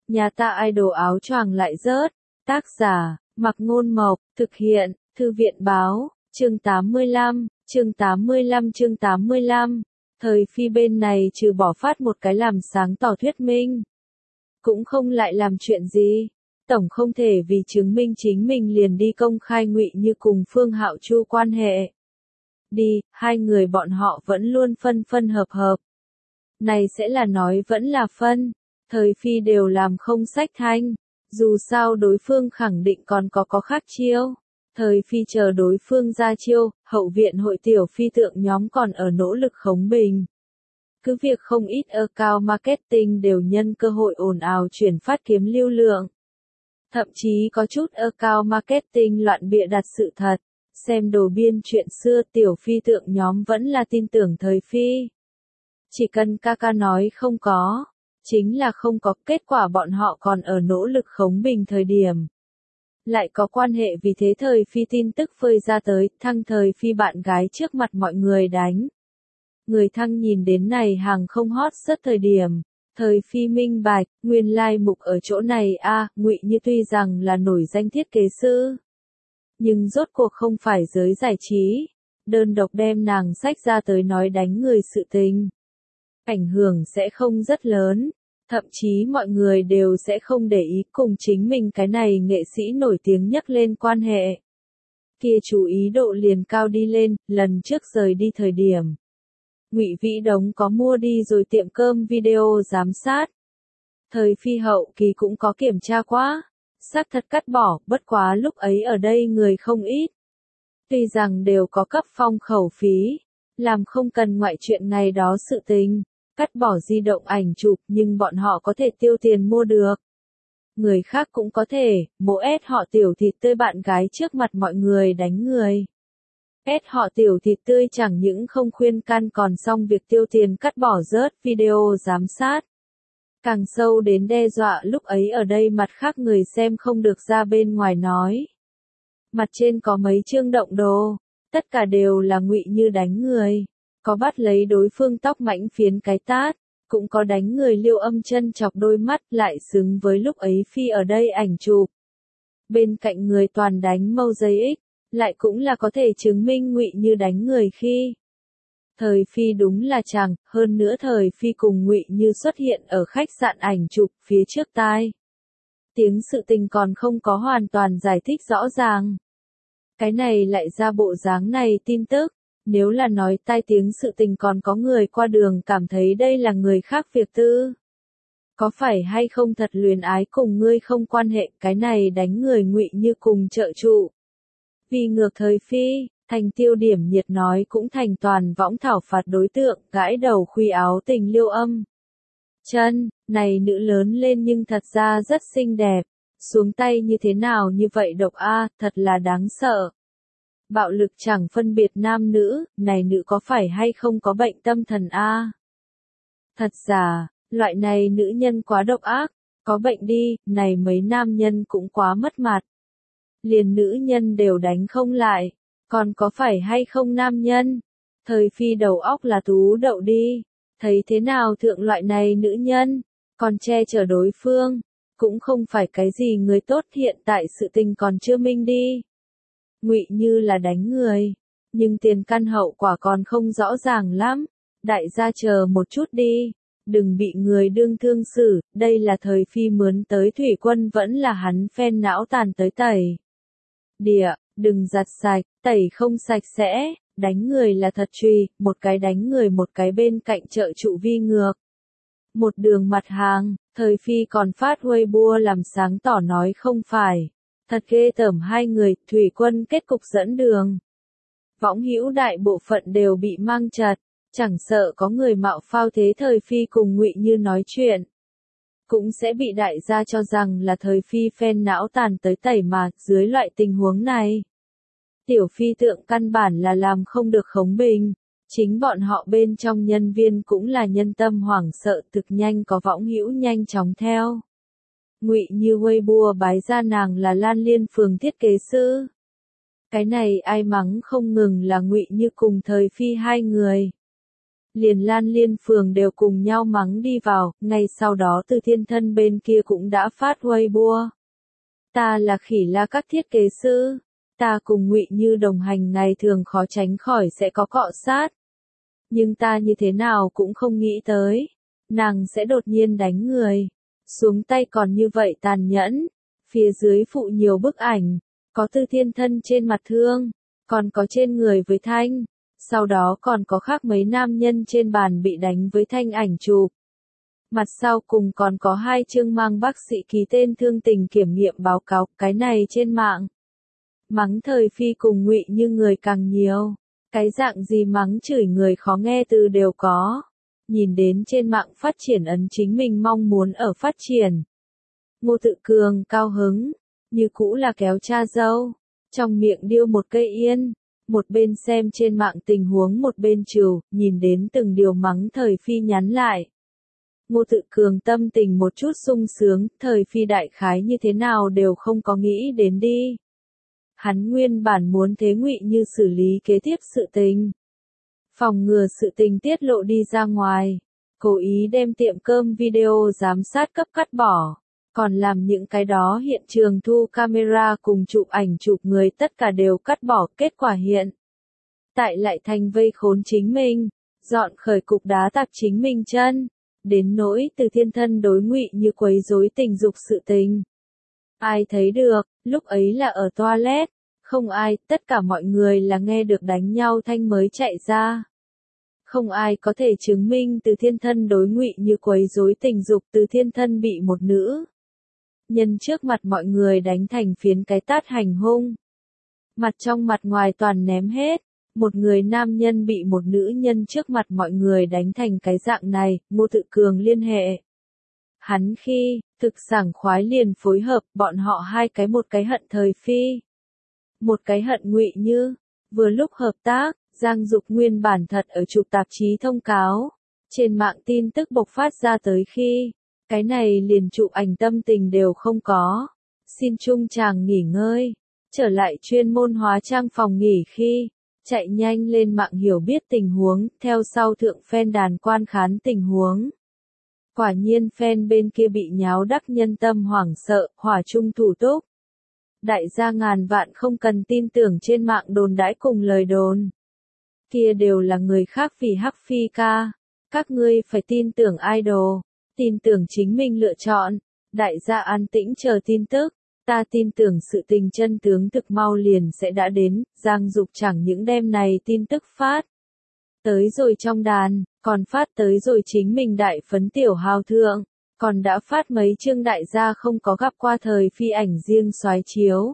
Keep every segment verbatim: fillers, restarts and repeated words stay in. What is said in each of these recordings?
Nhà ta idol áo choàng lại rớt. Tác giả, Mặc Ngôn Mộc, thực hiện, Thư viện Báo, chương tám mươi lăm, chương tám mươi lăm chương tám mươi lăm. Thời phi bên này trừ bỏ phát một cái làm sáng tỏ thuyết minh. Cũng không lại làm chuyện gì. Tổng không thể vì chứng minh chính mình liền đi công khai Ngụy Như cùng Phương Hạo Chu quan hệ. Đi, hai người bọn họ vẫn luôn phân phân hợp hợp. Này sẽ là nói vẫn là phân. Thời phi đều làm không sách thanh. Dù sao đối phương khẳng định còn có có khác chiêu. Thời phi chờ đối phương ra chiêu, hậu viện hội tiểu phi tượng nhóm còn ở nỗ lực khống bình. Cứ việc không ít account marketing đều nhân cơ hội ồn ào chuyển phát kiếm lưu lượng. Thậm chí có chút account marketing loạn bịa đặt sự thật. Xem đồ biên chuyện xưa tiểu phi tượng nhóm vẫn là tin tưởng thời phi. Chỉ cần ca ca nói không có. Chính là không có, kết quả bọn họ còn ở nỗ lực khống bình thời điểm. Lại có quan hệ vì thế thời phi tin tức phơi ra tới, thăng thời phi bạn gái trước mặt mọi người đánh. Người thăng nhìn đến này hàng không hot rất thời điểm. Thời phi minh bạch, nguyên lai like mục ở chỗ này a à, Ngụy Như tuy rằng là nổi danh thiết kế sư. Nhưng rốt cuộc không phải giới giải trí. Đơn độc đem nàng sách ra tới nói đánh người sự tình. Ảnh hưởng sẽ không rất lớn. Thậm chí mọi người đều sẽ không để ý cùng chính mình cái này nghệ sĩ nổi tiếng nhắc lên quan hệ. Kia chú ý độ liền cao đi lên, lần trước rời đi thời điểm. Ngụy Vĩ Đống có mua đi rồi tiệm cơm video giám sát. Thời phi hậu kỳ cũng có kiểm tra quá. Xác thật cắt bỏ, bất quá lúc ấy ở đây người không ít. Tuy rằng đều có cấp phong khẩu phí. Làm không cần ngoại chuyện ngày đó sự tình. Cắt bỏ di động ảnh chụp nhưng bọn họ có thể tiêu tiền mua được. Người khác cũng có thể, mộ ép họ tiểu thịt tươi bạn gái trước mặt mọi người đánh người. Ép họ tiểu thịt tươi chẳng những không khuyên can còn xong việc tiêu tiền cắt bỏ rớt video giám sát. Càng sâu đến đe dọa lúc ấy ở đây mặt khác người xem không được ra bên ngoài nói. Mặt trên có mấy chương động đồ, tất cả đều là Ngụy Như đánh người. Có bắt lấy đối phương tóc mảnh phiến cái tát, cũng có đánh người Liêu Âm Chân chọc đôi mắt lại xứng với lúc ấy phi ở đây ảnh chụp. Bên cạnh người toàn đánh mâu giấy ích, lại cũng là có thể chứng minh Ngụy Như đánh người khi. Thời phi đúng là chẳng, hơn nữa thời phi cùng Ngụy Như xuất hiện ở khách sạn ảnh chụp phía trước tai. Tiếng sự tình còn không có hoàn toàn giải thích rõ ràng. Cái này lại ra bộ dáng này tin tức. Nếu là nói tai tiếng sự tình còn có người qua đường cảm thấy đây là người khác việc tư. Có phải hay không thật luyến ái cùng ngươi không quan hệ cái này đánh người Ngụy Như cùng trợ trụ. Vì ngược thời phi, thành tiêu điểm nhiệt nói cũng thành toàn võng thảo phạt đối tượng, gãi đầu khuy áo tình Liêu Âm Chân, này nữ lớn lên nhưng thật ra rất xinh đẹp. Xuống tay như thế nào như vậy độc a, thật là đáng sợ. Bạo lực chẳng phân biệt nam nữ, này nữ có phải hay không có bệnh tâm thần a? Thật giả, loại này nữ nhân quá độc ác, có bệnh đi, này mấy nam nhân cũng quá mất mặt. Liền nữ nhân đều đánh không lại, còn có phải hay không nam nhân? Thời phi đầu óc là tú đậu đi, thấy thế nào thượng loại này nữ nhân, còn che chở đối phương, cũng không phải cái gì người tốt hiện tại sự tình còn chưa minh đi. Ngụy Như là đánh người, nhưng tiền căn hậu quả còn không rõ ràng lắm. Đại gia chờ một chút đi, đừng bị người đương thương xử, đây là thời phi mướn tới thủy quân vẫn là hắn phen não tàn tới tẩy. Địa, đừng giặt sạch, tẩy không sạch sẽ, đánh người là thật truy, một cái đánh người một cái bên cạnh trợ trụ vi ngược. Một đường mặt hàng, thời phi còn phát Weibo làm sáng tỏ nói không phải. Thật ghê tởm hai người, thủy quân kết cục dẫn đường. Võng hữu đại bộ phận đều bị mang chặt, chẳng sợ có người mạo phao thế thời phi cùng Ngụy Như nói chuyện. Cũng sẽ bị đại gia cho rằng là thời phi phen não tàn tới tẩy mà, dưới loại tình huống này. Tiểu phi tượng căn bản là làm không được khống bình, chính bọn họ bên trong nhân viên cũng là nhân tâm hoảng sợ thực nhanh có võng hữu nhanh chóng theo. Ngụy Như Weibo bái ra nàng là Lan Liên phường thiết kế sư. Cái này ai mắng không ngừng là Ngụy Như cùng thời phi hai người. liền Lan Liên Phường đều cùng nhau mắng đi vào, ngay sau đó Từ Thiên Thân bên kia cũng đã phát Weibo. Ta là Khỉ La các thiết kế sư, ta cùng Ngụy Như đồng hành ngày thường khó tránh khỏi sẽ có cọ sát. Nhưng ta như thế nào cũng không nghĩ tới, nàng sẽ đột nhiên đánh người, xuống tay còn như vậy tàn nhẫn. Phía dưới phụ nhiều bức ảnh, có Từ Thiên Thân trên mặt thương, còn có trên người với Thanh, sau đó còn có khác mấy nam nhân trên bàn bị đánh với Thanh ảnh chụp. Mặt sau cùng còn có hai chương mang bác sĩ ký tên thương tình kiểm nghiệm báo cáo, cái này trên mạng. Mắng Thời Phi cùng Ngụy Như người càng nhiều, cái dạng gì mắng chửi người khó nghe từ đều có. Nhìn đến trên mạng phát triển ấn chính mình mong muốn ở phát triển. Ngô Tự Cường cao hứng, như cũ là kéo cha dâu, trong miệng điêu một cây yên, một bên xem trên mạng tình huống một bên trừ, nhìn đến từng điều mắng Thời Phi nhắn lại. Ngô Tự Cường tâm tình một chút sung sướng, Thời Phi đại khái như thế nào đều không có nghĩ đến đi. Hắn nguyên bản muốn thế Ngụy Như xử lý kế tiếp sự tình, phòng ngừa sự tình tiết lộ đi ra ngoài, cố ý đem tiệm cơm video giám sát cấp cắt bỏ, còn làm những cái đó hiện trường thu camera cùng chụp ảnh chụp người tất cả đều cắt bỏ. Kết quả hiện tại lại thành vây khốn chính mình, dọn khởi cục đá tạc chính mình chân, đến nỗi Từ Thiên Thân đối Ngụy Như quấy rối tình dục sự tình. Ai thấy được, lúc ấy là ở toilet, không ai, tất cả mọi người là nghe được đánh nhau thanh mới chạy ra. Không ai có thể chứng minh Từ Thiên Thân đối Ngụy Như quấy rối tình dục. Từ Thiên Thân bị một nữ nhân trước mặt mọi người đánh thành phiến cái tát hành hung. Mặt trong mặt ngoài toàn ném hết. Một người nam nhân bị một nữ nhân trước mặt mọi người đánh thành cái dạng này, Ngô Tự Cường liên hệ. Hắn khi, thực sảng khoái liền phối hợp, bọn họ hai cái một cái hận Thời Phi, một cái hận Ngụy Như. Vừa lúc hợp tác, Giang Dục nguyên bản thật ở chụp tạp chí thông cáo. Trên mạng tin tức bộc phát ra tới khi, cái này liền chụp ảnh tâm tình đều không có. Xin chung chàng nghỉ ngơi, trở lại chuyên môn hóa trang phòng nghỉ khi, chạy nhanh lên mạng hiểu biết tình huống, theo sau thượng fan đàn quan khán tình huống. Quả nhiên fan bên kia bị nháo đắc nhân tâm hoảng sợ, hỏa chung thủ túc. Đại gia ngàn vạn không cần tin tưởng trên mạng đồn đãi cùng lời đồn. Kia đều là người khác vì hắc phi ca. Các ngươi phải tin tưởng idol, tin tưởng chính mình lựa chọn. Đại gia an tĩnh chờ tin tức. Ta tin tưởng sự tình chân tướng thực mau liền sẽ đã đến. Giang Dục chẳng những đêm này tin tức phát tới rồi trong đàn, còn phát tới rồi chính mình đại phấn tiểu hào thượng, còn đã phát mấy chương đại gia không có gặp qua Thời Phi ảnh riêng soái chiếu.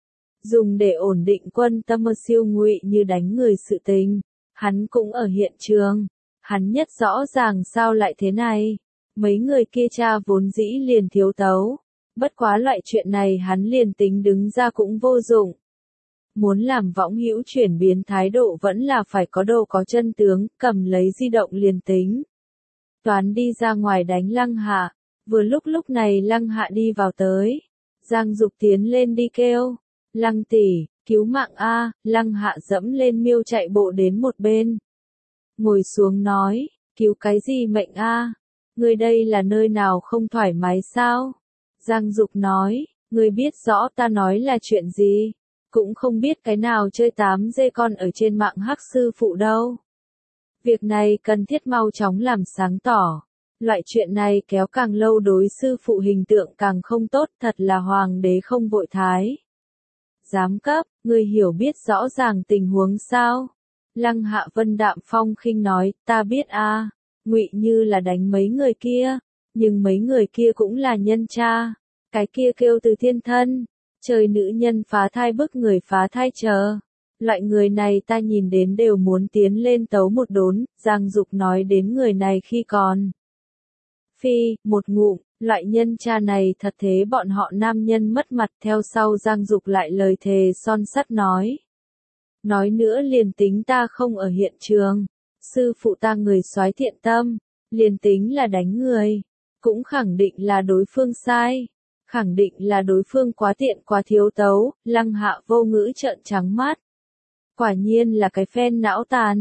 Dùng để ổn định quân tâm siêu Ngụy Như đánh người sự tình, hắn cũng ở hiện trường, hắn nhất rõ ràng sao lại thế này. Mấy người kia cha vốn dĩ liền thiếu tấu, bất quá loại chuyện này hắn liền tính đứng ra cũng vô dụng. Muốn làm võng hữu chuyển biến thái độ vẫn là phải có đồ có chân tướng, cầm lấy di động liền tính. Toán đi ra ngoài đánh Lăng Hạ, vừa lúc lúc này Lăng Hạ đi vào tới. Giang Dục tiến lên đi kêu, Lăng tỷ, cứu mạng a. Lăng Hạ dẫm lên miêu chạy bộ đến một bên. Ngồi xuống nói, cứu cái gì mệnh a? Người đây là nơi nào không thoải mái sao? Giang Dục nói, người biết rõ ta nói là chuyện gì, cũng không biết cái nào chơi tám dê con ở trên mạng hắc sư phụ đâu. Việc này cần thiết mau chóng làm sáng tỏ. Loại chuyện này kéo càng lâu đối sư phụ hình tượng càng không tốt, thật là hoàng đế không vội thái. Giám cấp, người hiểu biết rõ ràng tình huống sao? Lăng Hạ Vân đạm phong khinh nói, ta biết a, Ngụy Như là đánh mấy người kia, nhưng mấy người kia cũng là nhân cha, cái kia kêu Từ Thiên Thân, trời nữ nhân phá thai bức người phá thai chờ. Loại người này ta nhìn đến đều muốn tiến lên tấu một đốn. Giang Dục nói đến người này khi còn phi, một ngụm, loại nhân cha này thật thế bọn họ nam nhân mất mặt. Theo sau Giang Dục lại lời thề son sắt nói. Nói nữa liền tính ta không ở hiện trường, sư phụ ta người soái thiện tâm, liền tính là đánh người, cũng khẳng định là đối phương sai, khẳng định là đối phương quá tiện quá thiếu tấu. Lăng Hạ vô ngữ trợn trắng mắt. Quả nhiên là cái phen não tàn,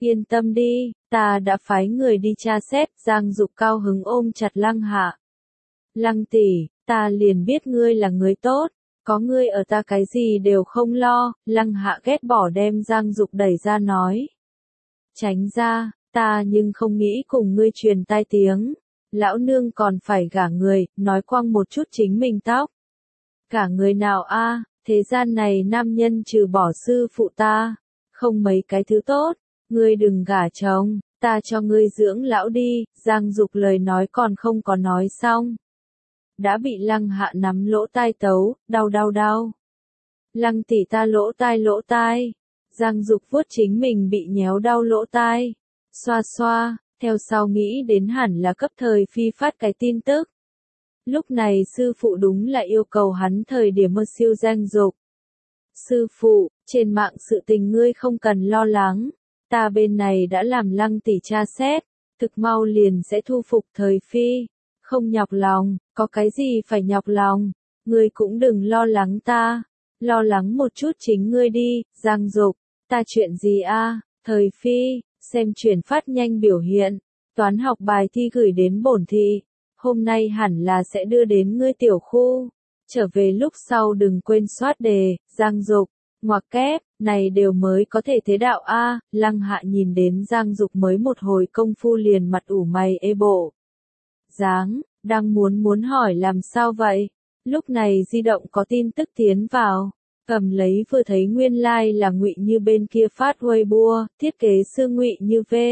Yên tâm đi, ta đã phái người đi tra xét. Giang Dục cao hứng ôm chặt Lăng Hạ. Lăng tỷ, ta liền biết ngươi là người tốt, có ngươi ở ta cái gì đều không lo. Lăng Hạ ghét bỏ đem Giang Dục đẩy ra nói. Tránh ra, ta nhưng không nghĩ cùng ngươi truyền tai tiếng. Lão nương còn phải gả người, nói quăng một chút chính mình tóc. Gả người nào a? Thế gian này nam nhân trừ bỏ sư phụ ta, không mấy cái thứ tốt, ngươi đừng gả chồng, ta cho ngươi dưỡng lão đi. Giang Dục lời nói còn không có nói xong, đã bị Lăng Hạ nắm lỗ tai tấu, đau đau đau. Lăng tỷ ta lỗ tai lỗ tai. Giang Dục vuốt chính mình bị nhéo đau lỗ tai, xoa xoa, theo sau nghĩ đến hẳn là cấp thời phi phát cái tin tức. Lúc này sư phụ đúng là yêu cầu hắn thời điểm mơ siêu Giang Dục. Sư phụ, trên mạng sự tình ngươi không cần lo lắng, ta bên này đã làm Lăng tỷ tra xét, thực mau liền sẽ thu phục thời phi, không nhọc lòng, có cái gì phải nhọc lòng, ngươi cũng đừng lo lắng ta, lo lắng một chút chính ngươi đi. Giang Dục, ta chuyện gì a? Thời phi, xem chuyển phát nhanh biểu hiện, toán học bài thi gửi đến bổn thị, hôm nay hẳn là sẽ đưa đến ngươi tiểu khu, trở về lúc sau đừng quên soát đề. Giang Dục, ngoặc kép, này đều mới có thể thế đạo a. Lăng Hạ nhìn đến Giang Dục mới một hồi công phu liền mặt ủ mày ê bộ dáng, đang muốn muốn hỏi làm sao vậy, lúc này di động có tin tức tiến vào, cầm lấy vừa thấy nguyên lai like là Ngụy Như bên kia phát Weibo, thiết kế sư Ngụy Như v.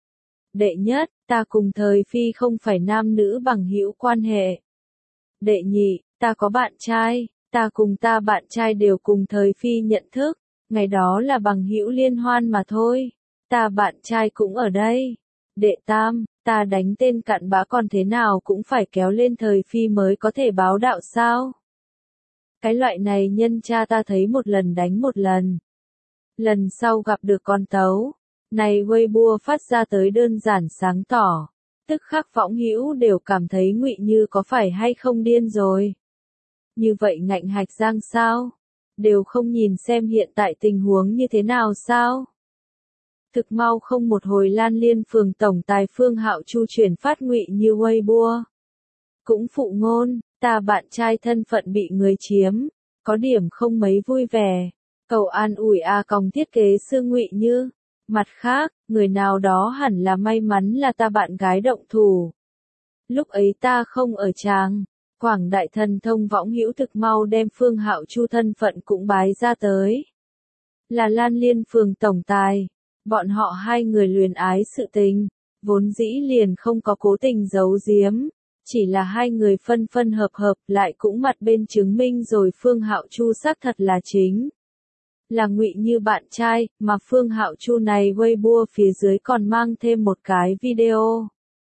Đệ nhất, ta cùng thời phi không phải nam nữ bằng hữu quan hệ. Đệ nhị, ta có bạn trai, ta cùng ta bạn trai đều cùng thời phi nhận thức, ngày đó là bằng hữu liên hoan mà thôi, ta bạn trai cũng ở đây. Đệ tam, ta đánh tên cặn bã còn thế nào cũng phải kéo lên thời phi mới có thể báo đạo sao. Cái loại này nhân cha ta thấy một lần đánh một lần. Lần sau gặp được con tấu. Này Weibo phát ra tới đơn giản sáng tỏ. Tức khắc võng hữu đều cảm thấy Ngụy Như có phải hay không điên rồi. Như vậy ngạnh hạch Giang sao? Đều không nhìn xem hiện tại tình huống như thế nào sao? Thực mau không một hồi Lan Liên phường tổng tài Phương Hạo Chu chuyển phát Ngụy Như Weibo. Cũng phụ ngôn, ta bạn trai thân phận bị người chiếm, có điểm không mấy vui vẻ. Cầu an ủi a còng thiết kế sư Ngụy Như. Mặt khác, người nào đó hẳn là may mắn là ta bạn gái động thủ. Lúc ấy ta không ở tràng, Quảng Đại Thần thông võng hữu thực mau đem Phương Hạo Chu thân phận cũng bái ra tới. Là Lan Liên phường tổng tài, bọn họ hai người luyến ái sự tình, vốn dĩ liền không có cố tình giấu giếm, chỉ là hai người phân phân hợp hợp lại cũng mặt bên chứng minh rồi Phương Hạo Chu xác thật là chính. Là Ngụy Như bạn trai, mà Phương Hạo Chu này Weibo phía dưới còn mang thêm một cái video.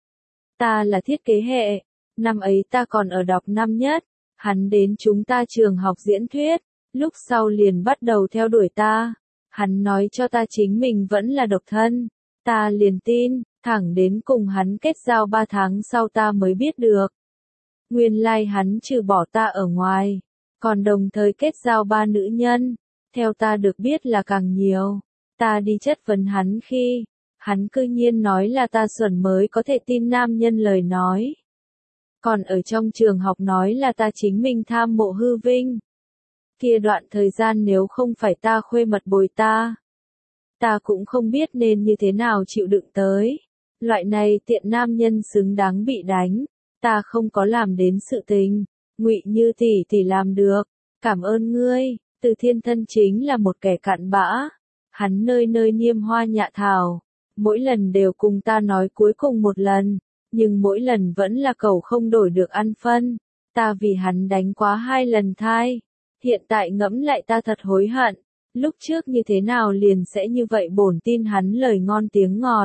Ta là thiết kế hệ, năm ấy ta còn ở đọc năm nhất, hắn đến chúng ta trường học diễn thuyết, lúc sau liền bắt đầu theo đuổi ta, hắn nói cho ta chính mình vẫn là độc thân, ta liền tin, thẳng đến cùng hắn kết giao ba tháng sau ta mới biết được. Nguyên lai like hắn trừ bỏ ta ở ngoài, còn đồng thời kết giao ba nữ nhân. Theo ta được biết là càng nhiều, ta đi chất vấn hắn khi, hắn cư nhiên nói là ta xuẩn mới có thể tin nam nhân lời nói. Còn ở trong trường học nói là ta chính mình tham mộ hư vinh. Kia đoạn thời gian nếu không phải ta khuê mật bồi ta, ta cũng không biết nên như thế nào chịu đựng tới. Loại này tiện nam nhân xứng đáng bị đánh, ta không có làm đến sự tình, Ngụy Như tỷ tỷ làm được, cảm ơn ngươi. Từ Thiên thân chính là một kẻ cặn bã, hắn nơi nơi niêm hoa nhạ thảo, mỗi lần đều cùng ta nói cuối cùng một lần, nhưng mỗi lần vẫn là cẩu không đổi được ăn phân, ta vì hắn đánh quá hai lần thai, hiện tại ngẫm lại ta thật hối hận, lúc trước như thế nào liền sẽ như vậy bổn tin hắn lời ngon tiếng ngọt.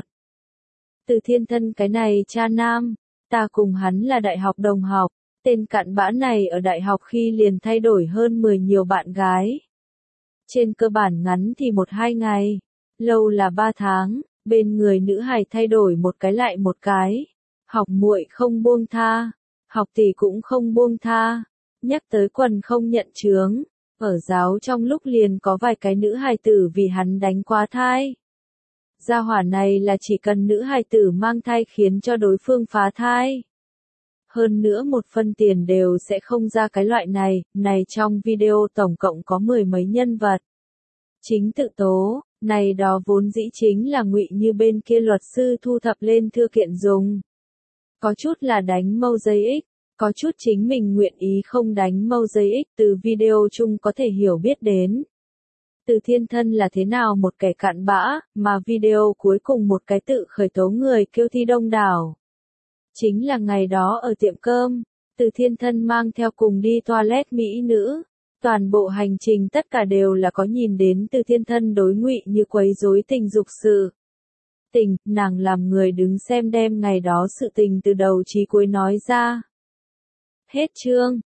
Từ Thiên thân cái này cha nam, ta cùng hắn là đại học đồng học. Tên cặn bã này ở đại học khi liền thay đổi hơn mười nhiều bạn gái. Trên cơ bản ngắn thì một hai ngày, lâu là ba tháng, bên người nữ hài thay đổi một cái lại một cái. Học muội không buông tha, học tỷ cũng không buông tha, nhắc tới quần không nhận chướng, ở giáo trong lúc liền có vài cái nữ hài tử vì hắn đánh quá thai. Gia hỏa này là chỉ cần nữ hài tử mang thai khiến cho đối phương phá thai. Hơn nữa một phân tiền đều sẽ không ra cái loại này, này trong video tổng cộng có mười mấy nhân vật. Chính tự tố, này đó vốn dĩ chính là Ngụy Như bên kia luật sư thu thập lên thư kiện dùng. Có chút là đánh mâu giây ích, có chút chính mình nguyện ý không đánh mâu giây ích, từ video chung có thể hiểu biết đến. Từ Thiên Thân là thế nào một kẻ cặn bã, mà video cuối cùng một cái tự khởi tố người kêu thi đông đảo. Chính là ngày đó ở tiệm cơm, Từ Thiên Thân mang theo cùng đi toilet mỹ nữ. Toàn bộ hành trình tất cả đều là có nhìn đến Từ Thiên Thân đối Ngụy Như quấy rối tình dục sự. Tình, nàng làm người đứng xem đem ngày đó sự tình từ đầu chí cuối nói ra. Hết chương.